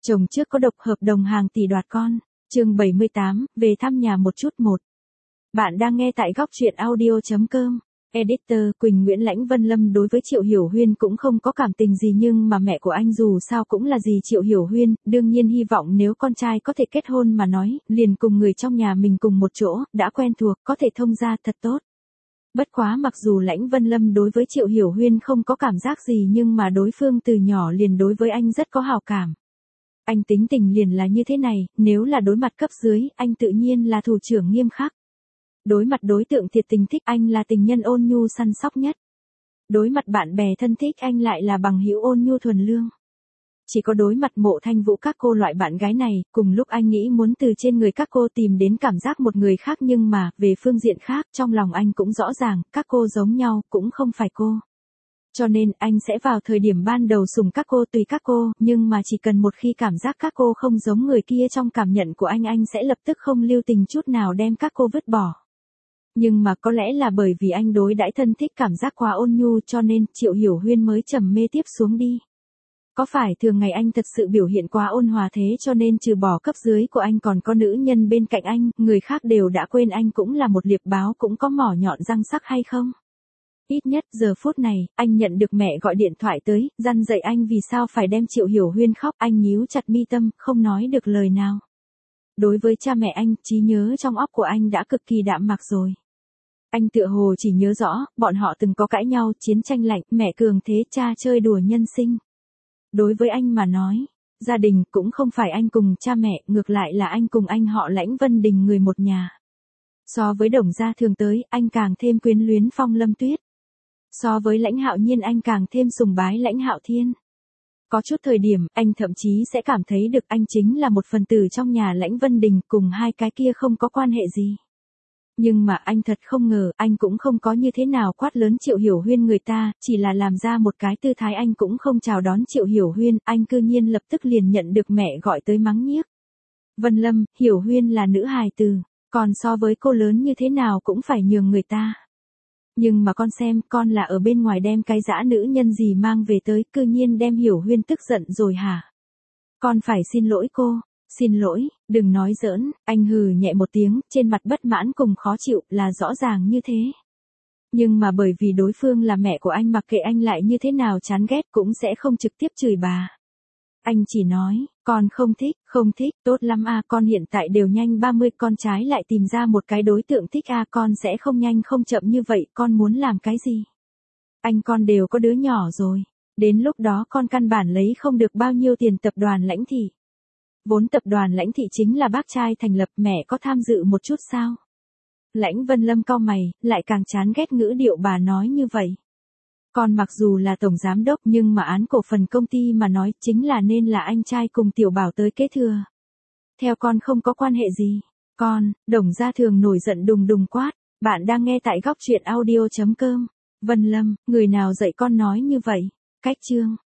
Chồng trước có độc hợp đồng hàng tỷ đoạt con. Chương 78, về thăm nhà một chút một. Bạn đang nghe tại góc truyện audio.com. Editor Quỳnh Nguyễn. Lãnh Vân Lâm đối với Triệu Hiểu Huyên cũng không có cảm tình gì, nhưng mà mẹ của anh dù sao cũng là dì Triệu Hiểu Huyên, đương nhiên hy vọng nếu con trai có thể kết hôn mà nói, liền cùng người trong nhà mình cùng một chỗ, đã quen thuộc, có thể thông gia thật tốt. Bất quá mặc dù Lãnh Vân Lâm đối với Triệu Hiểu Huyên không có cảm giác gì, nhưng mà đối phương từ nhỏ liền đối với anh rất có hào cảm. Anh tính tình liền là như thế này, nếu là đối mặt cấp dưới, anh tự nhiên là thủ trưởng nghiêm khắc. Đối mặt đối tượng thiệt tình thích, anh là tình nhân ôn nhu săn sóc nhất. Đối mặt bạn bè thân thích, anh lại là bằng hữu ôn nhu thuần lương. Chỉ có đối mặt Mộ Thanh Vũ các cô loại bạn gái này, cùng lúc anh nghĩ muốn từ trên người các cô tìm đến cảm giác một người khác, nhưng mà, về phương diện khác, trong lòng anh cũng rõ ràng, các cô giống nhau, cũng không phải cô. Cho nên, anh sẽ vào thời điểm ban đầu sủng các cô tùy các cô, nhưng mà chỉ cần một khi cảm giác các cô không giống người kia trong cảm nhận của anh sẽ lập tức không lưu tình chút nào đem các cô vứt bỏ. Nhưng mà có lẽ là bởi vì anh đối đãi thân thích cảm giác quá ôn nhu, cho nên Triệu Hiểu Huyên mới trầm mê tiếp xuống đi. Có phải thường ngày anh thật sự biểu hiện quá ôn hòa thế cho nên trừ bỏ cấp dưới của anh còn có nữ nhân bên cạnh anh, người khác đều đã quên anh cũng là một liệp báo, cũng có mỏ nhọn răng sắc hay không? Ít nhất giờ phút này, anh nhận được mẹ gọi điện thoại tới, răn dạy anh vì sao phải đem Triệu Hiểu Huyên khóc, anh nhíu chặt mi tâm, không nói được lời nào. Đối với cha mẹ anh, trí nhớ trong óc của anh đã cực kỳ đạm mạc rồi. Anh tựa hồ chỉ nhớ rõ, bọn họ từng có cãi nhau, chiến tranh lạnh, mẹ cường thế, cha chơi đùa nhân sinh. Đối với anh mà nói, gia đình cũng không phải anh cùng cha mẹ, ngược lại là anh cùng anh họ Lãnh Vân Đình người một nhà. So với Đồng gia thường tới, anh càng thêm quyến luyến Phong Lâm Tuyết. So với Lãnh Hạo Nhiên, anh càng thêm sùng bái Lãnh Hạo Thiên. Có chút thời điểm, anh thậm chí sẽ cảm thấy được anh chính là một phần tử trong nhà Lãnh Vân Đình, cùng hai cái kia không có quan hệ gì. Nhưng mà anh thật không ngờ, anh cũng không có như thế nào quát lớn Triệu Hiểu Huyên người ta, chỉ là làm ra một cái tư thái anh cũng không chào đón Triệu Hiểu Huyên, anh cư nhiên lập tức liền nhận được mẹ gọi tới mắng nhiếc. Vân Lâm, Hiểu Huyên là nữ hài tử, còn so với cô lớn như thế nào cũng phải nhường người ta. Nhưng mà con xem, con là ở bên ngoài đem cái dã nữ nhân gì mang về tới, cư nhiên đem Hiểu Huyên tức giận rồi hả? Con phải xin lỗi cô. Xin lỗi, đừng nói giỡn, anh hừ nhẹ một tiếng, trên mặt bất mãn cùng khó chịu, là rõ ràng như thế. Nhưng mà bởi vì đối phương là mẹ của anh, mặc kệ anh lại như thế nào chán ghét cũng sẽ không trực tiếp chửi bà. Anh chỉ nói, con không thích, tốt lắm à, con hiện tại đều nhanh 30, con trái lại tìm ra một cái đối tượng thích à, con sẽ không nhanh không chậm như vậy, con muốn làm cái gì? Con đều có đứa nhỏ rồi, đến lúc đó con căn bản lấy không được bao nhiêu tiền tập đoàn Lãnh Thị. Vốn tập đoàn Lãnh Thị chính là bác trai thành lập, mẹ có tham dự một chút sao? Lãnh Vân Lâm cau mày, lại càng chán ghét ngữ điệu bà nói như vậy. Con mặc dù là tổng giám đốc, nhưng mà án cổ phần công ty mà nói, chính là nên là anh trai cùng Tiểu Bảo tới kế thừa. Theo con không có quan hệ gì. Con, Đồng gia thường nổi giận đùng đùng quát. Bạn đang nghe tại góc truyện audio.com. Vân Lâm, người nào dạy con nói như vậy? Cách chương.